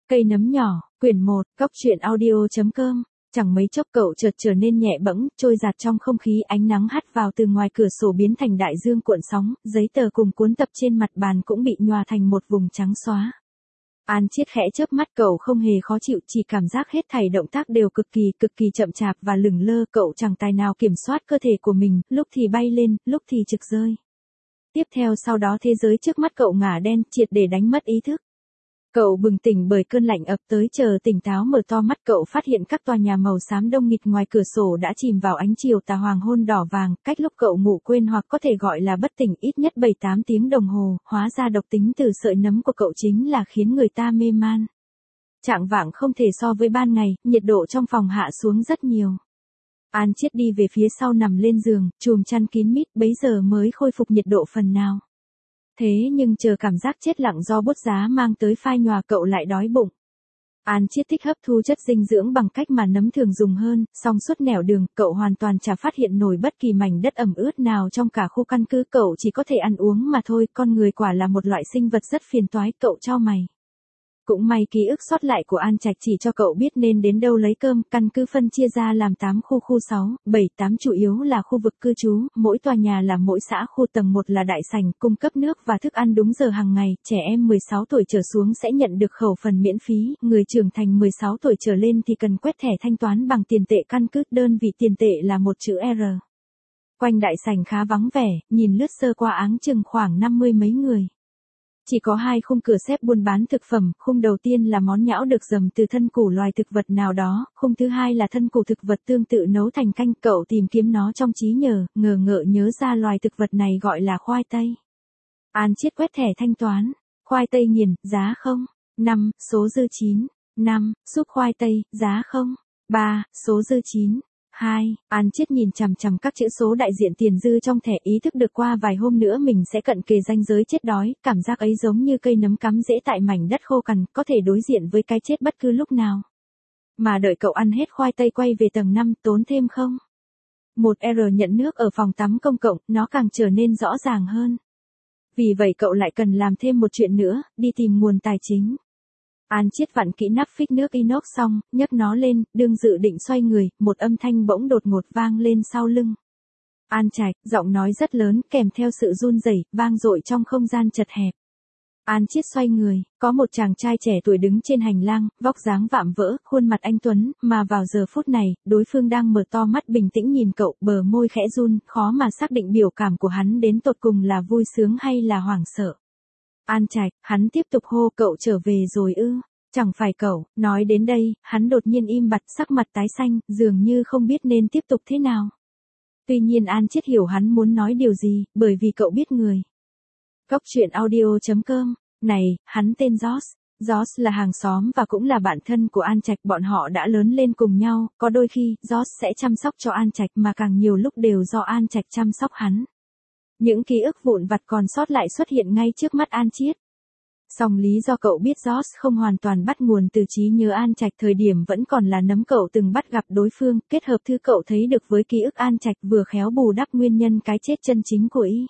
Cây nấm nhỏ, quyển 1, Cóc truyện audio.com. Chẳng mấy chốc cậu chợt trở nên nhẹ bẫng, trôi dạt trong không khí, ánh nắng hắt vào từ ngoài cửa sổ biến thành đại dương cuộn sóng, giấy tờ cùng cuốn tập trên mặt bàn cũng bị nhòa thành một vùng trắng xóa. An Chiết khẽ chớp mắt, cậu không hề khó chịu, chỉ cảm giác hết thảy động tác đều cực kỳ chậm chạp và lửng lơ, cậu chẳng tài nào kiểm soát cơ thể của mình, lúc thì bay lên, lúc thì trực rơi. Tiếp theo sau đó thế giới trước mắt cậu ngả đen, triệt để đánh mất ý thức. Cậu bừng tỉnh bởi cơn lạnh ập tới, chờ tỉnh táo mở to mắt cậu phát hiện các tòa nhà màu xám đông nghịt ngoài cửa sổ đã chìm vào ánh chiều tà hoàng hôn đỏ vàng, cách lúc cậu ngủ quên hoặc có thể gọi là bất tỉnh ít nhất 7-8 tiếng đồng hồ, hóa ra độc tính từ sợi nấm của cậu chính là khiến người ta mê man. Chạng vạng không thể so với ban ngày, nhiệt độ trong phòng hạ xuống rất nhiều. An Chiết đi về phía sau nằm lên giường, chùm chăn kín mít, bấy giờ mới khôi phục nhiệt độ phần nào. Thế nhưng chờ cảm giác chết lặng do bút giá mang tới phai nhòa, cậu lại đói bụng. An Chiết thích hấp thu chất dinh dưỡng bằng cách mà nấm thường dùng hơn, song suốt nẻo đường, cậu hoàn toàn chả phát hiện nổi bất kỳ mảnh đất ẩm ướt nào trong cả khu căn cứ, cậu chỉ có thể ăn uống mà thôi, con người quả là một loại sinh vật rất phiền toái, cậu chau mày. Cũng may ký ức sót lại của An Trạch chỉ cho cậu biết nên đến đâu lấy cơm, căn cứ phân chia ra làm 8 khu 6, 7, 8 chủ yếu là khu vực cư trú, mỗi tòa nhà là mỗi xã khu, tầng 1 là đại sảnh, cung cấp nước và thức ăn đúng giờ hàng ngày, trẻ em 16 tuổi trở xuống sẽ nhận được khẩu phần miễn phí, người trưởng thành 16 tuổi trở lên thì cần quét thẻ thanh toán bằng tiền tệ căn cứ, đơn vị tiền tệ là một chữ R. Quanh đại sảnh khá vắng vẻ, nhìn lướt sơ qua áng chừng khoảng 50 mấy người. Chỉ có 2 khung cửa xếp buôn bán thực phẩm, khung đầu tiên là món nhão được dầm từ thân củ loài thực vật nào đó, khung thứ hai là thân củ thực vật tương tự nấu thành canh, cậu tìm kiếm nó trong trí nhớ, ngờ ngợ nhớ ra loài thực vật này gọi là khoai tây. An Chiết quét thẻ thanh toán, khoai tây nghiền, giá không, 5, số dư 9, 5, súp khoai tây, giá không, 3, số dư 9. 2, An Chiết nhìn chằm chằm các chữ số đại diện tiền dư trong thẻ, ý thức được qua vài hôm nữa mình sẽ cận kề ranh giới chết đói, cảm giác ấy giống như cây nấm cắm rễ tại mảnh đất khô cằn, có thể đối diện với cái chết bất cứ lúc nào. Mà đợi cậu ăn hết khoai tây quay về tầng 5, tốn thêm không? 1R nhận nước ở phòng tắm công cộng, nó càng trở nên rõ ràng hơn. Vì vậy cậu lại cần làm thêm một chuyện nữa, đi tìm nguồn tài chính. An Chiết vặn kỹ nắp phích nước inox xong, nhấc nó lên, đương dự định xoay người, một âm thanh bỗng đột ngột vang lên sau lưng. An Trạch, giọng nói rất lớn, kèm theo sự run rẩy, vang dội trong không gian chật hẹp. An Chiết xoay người, có một chàng trai trẻ tuổi đứng trên hành lang, vóc dáng vạm vỡ, khuôn mặt anh tuấn, mà vào giờ phút này, đối phương đang mở to mắt bình tĩnh nhìn cậu, bờ môi khẽ run, khó mà xác định biểu cảm của hắn đến tột cùng là vui sướng hay là hoảng sợ. An Trạch, hắn tiếp tục hô, cậu trở về rồi ư? Chẳng phải cậu. Nói đến đây, hắn đột nhiên im bặt, sắc mặt tái xanh, dường như không biết nên tiếp tục thế nào. Tuy nhiên An Chiết hiểu hắn muốn nói điều gì, bởi vì cậu biết người. Cóc truyện audio.com. Này, hắn tên Josh. Josh là hàng xóm và cũng là bạn thân của An Trạch, bọn họ đã lớn lên cùng nhau, có đôi khi, Josh sẽ chăm sóc cho An Trạch mà càng nhiều lúc đều do An Trạch chăm sóc hắn. Những ký ức vụn vặt còn sót lại xuất hiện ngay trước mắt An Chiết. Song lý do cậu biết Josh không hoàn toàn bắt nguồn từ trí nhớ An Trạch, thời điểm vẫn còn là nấm cậu từng bắt gặp đối phương, kết hợp thứ cậu thấy được với ký ức An Trạch vừa khéo bù đắp nguyên nhân cái chết chân chính của y.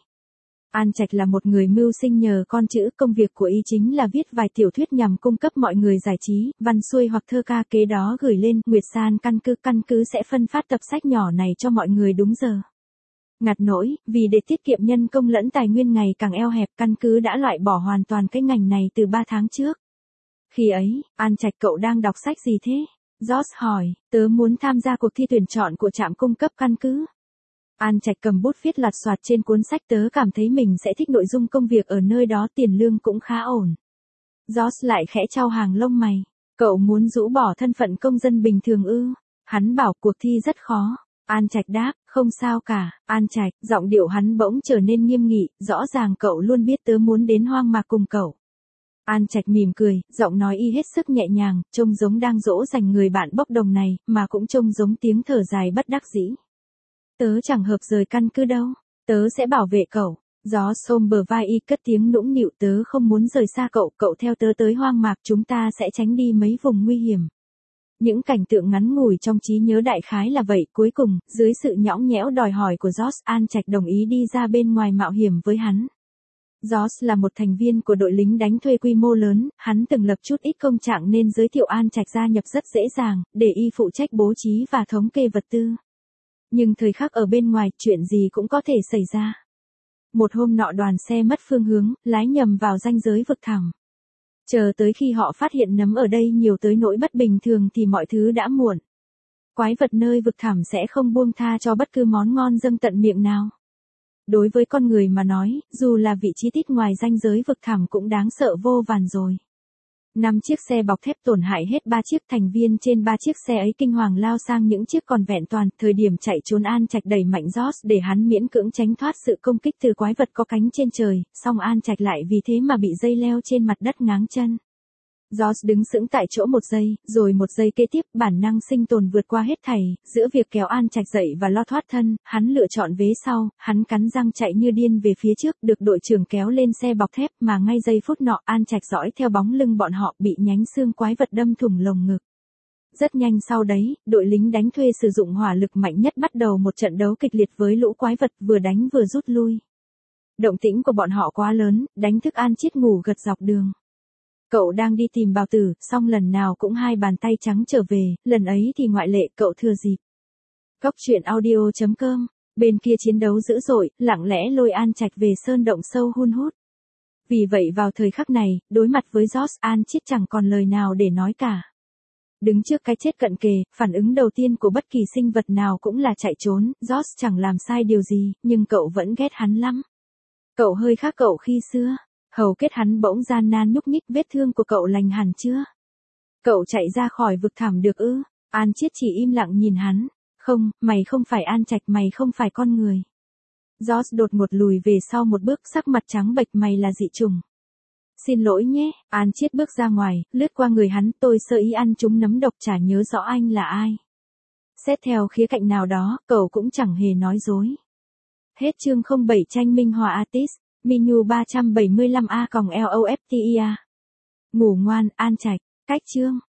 An Trạch là một người mưu sinh nhờ con chữ, công việc của y chính là viết vài tiểu thuyết nhằm cung cấp mọi người giải trí, văn xuôi hoặc thơ ca, kế đó gửi lên Nguyệt San căn cứ sẽ phân phát tập sách nhỏ này cho mọi người đúng giờ. Ngặt nỗi, vì để tiết kiệm nhân công lẫn tài nguyên ngày càng eo hẹp, căn cứ đã loại bỏ hoàn toàn cái ngành này từ 3 tháng trước. Khi ấy, An Trạch, cậu đang đọc sách gì thế? Josh hỏi, tớ muốn tham gia cuộc thi tuyển chọn của trạm cung cấp căn cứ. An Trạch cầm bút viết lạt soạt trên cuốn sách, tớ cảm thấy mình sẽ thích nội dung công việc ở nơi đó, tiền lương cũng khá ổn. Josh lại khẽ chau hàng lông mày, cậu muốn rũ bỏ thân phận công dân bình thường ư? Hắn bảo cuộc thi rất khó. An Trạch đáp, không sao cả. An Trạch, giọng điệu hắn bỗng trở nên nghiêm nghị, rõ ràng cậu luôn biết tớ muốn đến hoang mạc cùng cậu. An Trạch mỉm cười, giọng nói y hết sức nhẹ nhàng, trông giống đang dỗ dành người bạn bốc đồng này, mà cũng trông giống tiếng thở dài bất đắc dĩ. Tớ chẳng hợp rời căn cứ đâu, tớ sẽ bảo vệ cậu. Gió xôm bờ vai y, cất tiếng nũng nịu, tớ không muốn rời xa cậu, cậu theo tớ tới hoang mạc, chúng ta sẽ tránh đi mấy vùng nguy hiểm. Những cảnh tượng ngắn ngủi trong trí nhớ đại khái là vậy, cuối cùng, dưới sự nhõng nhẽo đòi hỏi của Josh, An Trạch đồng ý đi ra bên ngoài mạo hiểm với hắn. George là một thành viên của đội lính đánh thuê quy mô lớn, hắn từng lập chút ít công trạng nên giới thiệu An Trạch gia nhập rất dễ dàng, để y phụ trách bố trí và thống kê vật tư. Nhưng thời khắc ở bên ngoài, chuyện gì cũng có thể xảy ra. Một hôm nọ đoàn xe mất phương hướng, lái nhầm vào ranh giới vực thẳm. Chờ tới khi họ phát hiện nấm ở đây nhiều tới nỗi bất bình thường thì mọi thứ đã muộn. Quái vật nơi vực thẳm sẽ không buông tha cho bất cứ món ngon dâng tận miệng nào. Đối với con người mà nói, dù là vị trí tít ngoài ranh giới vực thẳm cũng đáng sợ vô vàn rồi. 5 chiếc xe bọc thép tổn hại hết 3 chiếc, thành viên trên 3 chiếc xe ấy kinh hoàng lao sang những chiếc còn vẹn toàn. Thời điểm chạy trốn, An Trạch đẩy mạnh George để hắn miễn cưỡng tránh thoát sự công kích từ quái vật có cánh trên trời, song An Trạch lại vì thế mà bị dây leo trên mặt đất ngáng chân. George đứng sững tại chỗ một giây, rồi một giây kế tiếp, bản năng sinh tồn vượt qua hết thảy, giữa việc kéo An Trạch dậy và lo thoát thân, hắn lựa chọn vế sau, hắn cắn răng chạy như điên về phía trước, được đội trưởng kéo lên xe bọc thép, mà ngay giây phút nọ, An Trạch dõi theo bóng lưng bọn họ, bị nhánh xương quái vật đâm thủng lồng ngực. Rất nhanh sau đấy, đội lính đánh thuê sử dụng hỏa lực mạnh nhất bắt đầu một trận đấu kịch liệt với lũ quái vật, vừa đánh vừa rút lui. Động tĩnh của bọn họ quá lớn, đánh thức An Chiết ngủ gật dọc đường. Cậu đang đi tìm bào tử, song lần nào cũng hai bàn tay trắng trở về, lần ấy thì ngoại lệ, cậu thừa dịp. Cóc truyện audio.com, bên kia chiến đấu dữ dội, lặng lẽ lôi An Trạch về sơn động sâu hun hút. Vì vậy vào thời khắc này, đối mặt với George, An Chiết chẳng còn lời nào để nói cả. Đứng trước cái chết cận kề, phản ứng đầu tiên của bất kỳ sinh vật nào cũng là chạy trốn. George chẳng làm sai điều gì, nhưng cậu vẫn ghét hắn lắm. Cậu hơi khác cậu khi xưa. Hầu kết hắn bỗng gian nan nhúc nhích, vết thương của cậu lành hẳn chưa? Cậu chạy ra khỏi vực thẳm được ư? An Chiết chỉ im lặng nhìn hắn. Không, mày không phải An Trạch, mày không phải con người. George đột ngột lùi về sau một bước, sắc mặt trắng bệch, mày là dị chủng. Xin lỗi nhé, An Chiết bước ra ngoài, lướt qua người hắn, tôi sơ ý ăn trúng nấm độc, chả nhớ rõ anh là ai. Xét theo khía cạnh nào đó, cậu cũng chẳng hề nói dối. Hết chương 07 tranh minh họa artist. Minu 375A-LOFTIA. Ngủ ngoan, An Trạch. Cách chương.